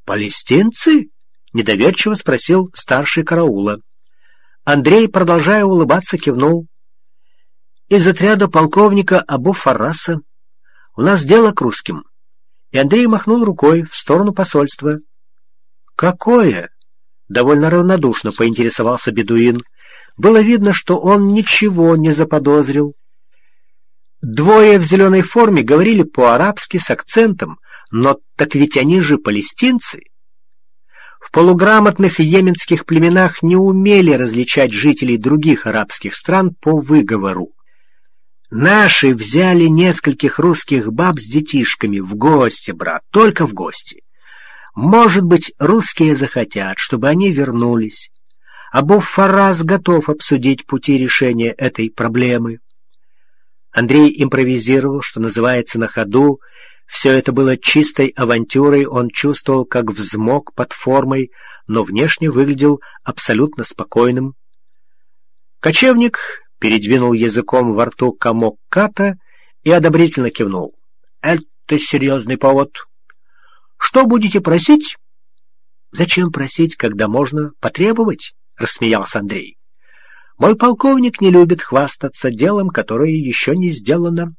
«Палестинцы?» — недоверчиво спросил старший караула. Андрей, продолжая улыбаться, кивнул. «Из отряда полковника Абу Фарраса. У нас дело к русским». И Андрей махнул рукой в сторону посольства. «Какое?» — довольно равнодушно поинтересовался бедуин. Было видно, что он ничего не заподозрил. Двое в зеленой форме говорили по-арабски с акцентом, но так ведь они же палестинцы. В полуграмотных йеменских племенах не умели различать жителей других арабских стран по выговору. Наши взяли нескольких русских баб с детишками в гости, брат, только в гости. Может быть, русские захотят, чтобы они вернулись. Абу Фаррас готов обсудить пути решения этой проблемы. Андрей импровизировал, что называется, на ходу. Все это было чистой авантюрой, он чувствовал, как взмок под формой, но внешне выглядел абсолютно спокойным. Кочевник передвинул языком во рту комок ката и одобрительно кивнул. «Это серьезный повод. Что будете просить?» «Зачем просить, когда можно потребовать?» — рассмеялся Андрей. «Мой полковник не любит хвастаться делом, которое еще не сделано».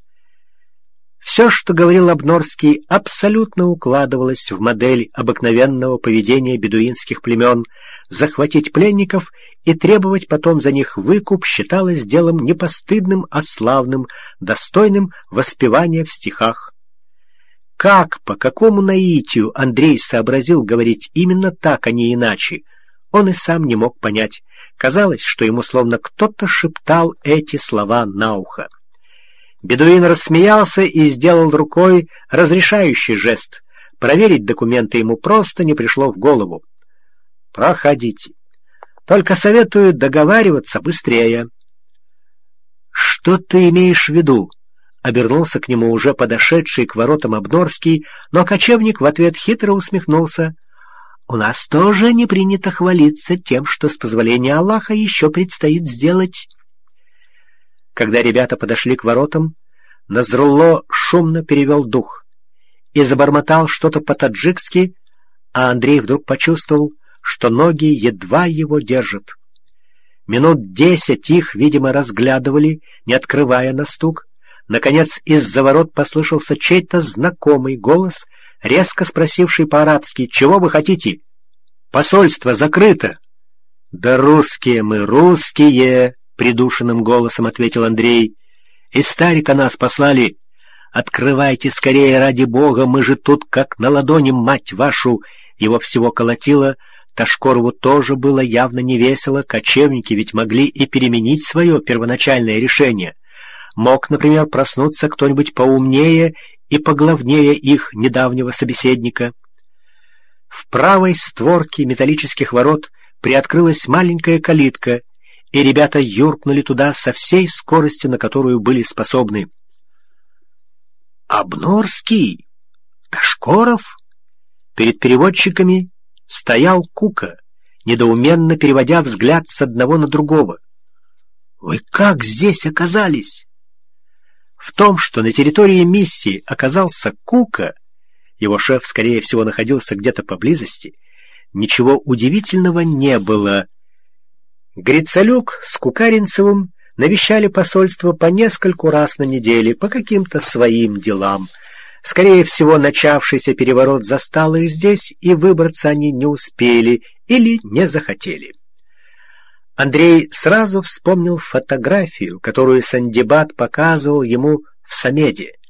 Все, что говорил Обнорский, абсолютно укладывалось в модель обыкновенного поведения бедуинских племен. Захватить пленников и требовать потом за них выкуп считалось делом не постыдным, а славным, достойным воспевания в стихах. Как, по какому наитию Андрей сообразил говорить именно так, а не иначе, он и сам не мог понять. Казалось, что ему словно кто-то шептал эти слова на ухо. Бедуин рассмеялся и сделал рукой разрешающий жест. Проверить документы ему просто не пришло в голову. «Проходите. Только советую договариваться быстрее». «Что ты имеешь в виду?» — обернулся к нему уже подошедший к воротам Обнорский, но кочевник в ответ хитро усмехнулся. «У нас тоже не принято хвалиться тем, что с позволения Аллаха еще предстоит сделать». Когда ребята подошли к воротам, Назрулло шумно перевел дух и забормотал что-то по-таджикски, а Андрей вдруг почувствовал, что ноги едва его держат. Минут 10 их, видимо, разглядывали, не открывая на стук. Наконец из-за ворот послышался чей-то знакомый голос, резко спросивший по-арабски: «Чего вы хотите? Посольство закрыто». «Да русские мы, русские!» — придушенным голосом ответил Андрей. «Из Старика нас послали. Открывайте скорее, ради бога, мы же тут как на ладони, мать вашу!» Его всего колотило. Ташкорову тоже было явно невесело. Кочевники ведь могли и переменить свое первоначальное решение. Мог, например, проснуться кто-нибудь поумнее и поглавнее их недавнего собеседника. В правой створке металлических ворот приоткрылась маленькая калитка, и ребята юркнули туда со всей скоростью, на которую были способны. «Обнорский? Ташкоров?» Перед переводчиками стоял Кука, недоуменно переводя взгляд с одного на другого. «Вы как здесь оказались?» В том, что на территории миссии оказался Кука, его шеф, скорее всего, находился где-то поблизости, ничего удивительного не было. Грицалюк с Кукаринцевым навещали посольство по нескольку раз на неделе по каким-то своим делам. Скорее всего, начавшийся переворот застал их здесь, и выбраться они не успели или не захотели. Андрей сразу вспомнил фотографию, которую Сандибат показывал ему в Самеде.